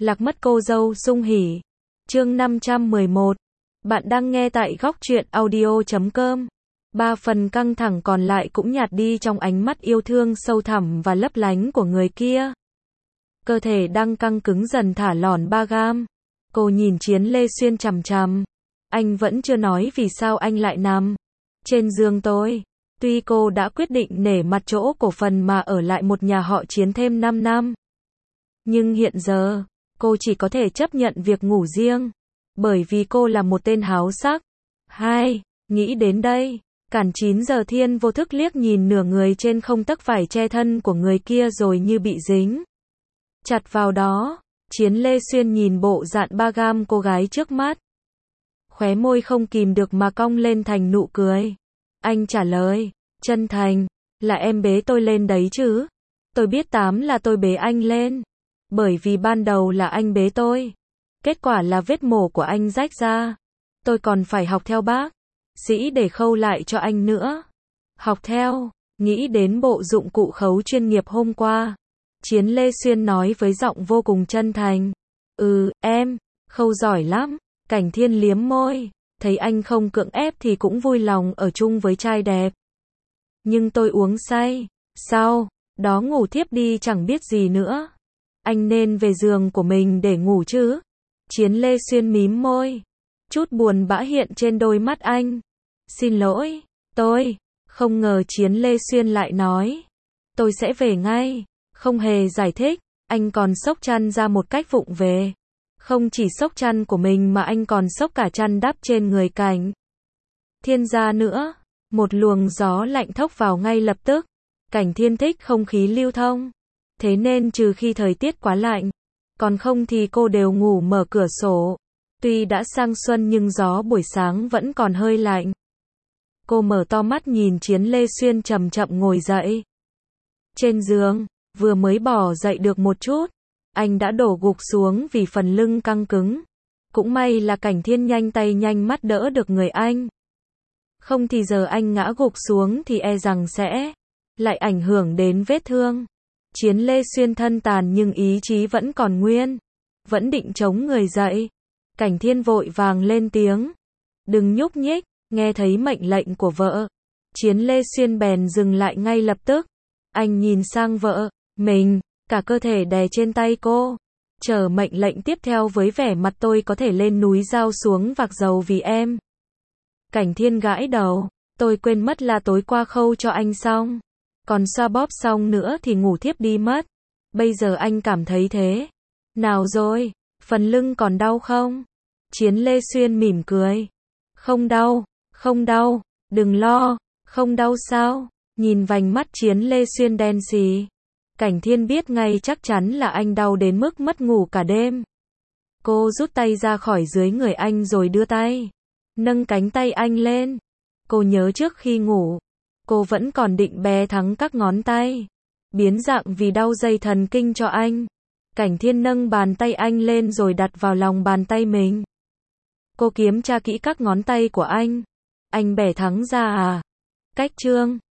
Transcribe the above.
Lạc mất cô dâu sung hỉ. Chương 511. Bạn đang nghe tại góc truyện audio.com. 3 phần căng thẳng còn lại cũng nhạt đi trong ánh mắt yêu thương sâu thẳm và lấp lánh của người kia. Cơ thể đang căng cứng dần thả lỏng 3 gam. Cô nhìn Chiến Lê Xuyên chằm chằm. Anh vẫn chưa nói vì sao anh lại nằm trên giường tôi. Tuy cô đã quyết định nể mặt chỗ cổ phần mà ở lại một nhà họ Chiến thêm 5 năm. Nhưng hiện giờ, cô chỉ có thể chấp nhận việc ngủ riêng. Bởi vì cô là một tên háo sắc. Nghĩ đến đây, Cản 9 giờ Thiên vô thức liếc nhìn nửa người trên không tấc vải che thân của người kia rồi như bị dính chặt vào đó. Chiến Lê Xuyên nhìn bộ dạng 3 gam cô gái trước mắt. Khóe môi không kìm được mà cong lên thành nụ cười. Anh trả lời, chân thành, là em bế tôi lên đấy chứ. Tôi biết 8 là tôi bế anh lên. Bởi vì ban đầu là anh bế tôi. Kết quả là vết mổ của anh rách ra. Tôi còn phải học theo bác sĩ để khâu lại cho anh nữa. Học theo, nghĩ đến bộ dụng cụ khấu chuyên nghiệp hôm qua. Chiến Lê Xuyên nói với giọng vô cùng chân thành. Em, khâu giỏi lắm. Cảnh Thiên liếm môi, thấy anh không cưỡng ép thì cũng vui lòng ở chung với trai đẹp. Nhưng tôi uống say, sau đó ngủ thiếp đi chẳng biết gì nữa. Anh nên về giường của mình để ngủ chứ. Chiến Lê Xuyên mím môi, chút buồn bã hiện trên đôi mắt anh. Xin lỗi, tôi không ngờ. Chiến Lê Xuyên lại nói, tôi sẽ về ngay. Không hề giải thích, anh còn xốc chăn ra một cách vụng về. Không chỉ xốc chăn của mình mà anh còn xốc cả chăn đắp trên người Cảnh Thiên ra nữa. Một luồng gió lạnh thốc vào ngay lập tức. Cảnh Thiên thích không khí lưu thông. Thế nên trừ khi thời tiết quá lạnh, còn không thì cô đều ngủ mở cửa sổ. Tuy đã sang xuân nhưng gió buổi sáng vẫn còn hơi lạnh. Cô mở to mắt nhìn Chiến Lê Xuyên chậm chậm ngồi dậy trên giường. Vừa mới bò dậy được một chút, anh đã đổ gục xuống vì phần lưng căng cứng. Cũng may là Cảnh Thiên nhanh tay nhanh mắt đỡ được người anh. Không thì giờ anh ngã gục xuống thì e rằng sẽ lại ảnh hưởng đến vết thương. Chiến Lê Xuyên thân tàn nhưng ý chí vẫn còn nguyên. Vẫn định chống người dậy. Cảnh Thiên vội vàng lên tiếng. Đừng nhúc nhích. Nghe thấy mệnh lệnh của vợ, Chiến Lê Xuyên bèn dừng lại ngay lập tức. Anh nhìn sang vợ mình, cả cơ thể đè trên tay cô. Chờ mệnh lệnh tiếp theo với vẻ mặt tôi có thể lên núi giao xuống vạc dầu vì em. Cảnh Thiên gãi đầu. Tôi quên mất là tối qua khâu cho anh xong. Còn xoa bóp xong nữa thì ngủ thiếp đi mất. Bây giờ anh cảm thấy thế nào rồi? Phần lưng còn đau không? Chiến Lê Xuyên mỉm cười. Không đau, không đau, đừng lo. Không đau sao? Nhìn vành mắt Chiến Lê Xuyên đen xì, Cảnh Thiên biết ngay chắc chắn là anh đau đến mức mất ngủ cả đêm. Cô rút tay ra khỏi dưới người anh rồi đưa tay nâng cánh tay anh lên. Cô nhớ trước khi ngủ, cô vẫn còn định bẻ thắng các ngón tay, biến dạng vì đau dây thần kinh cho anh. Cảnh Thiên nâng bàn tay anh lên rồi đặt vào lòng bàn tay mình. Cô kiểm tra kỹ các ngón tay của anh. Anh bẻ thắng ra à? Cách chương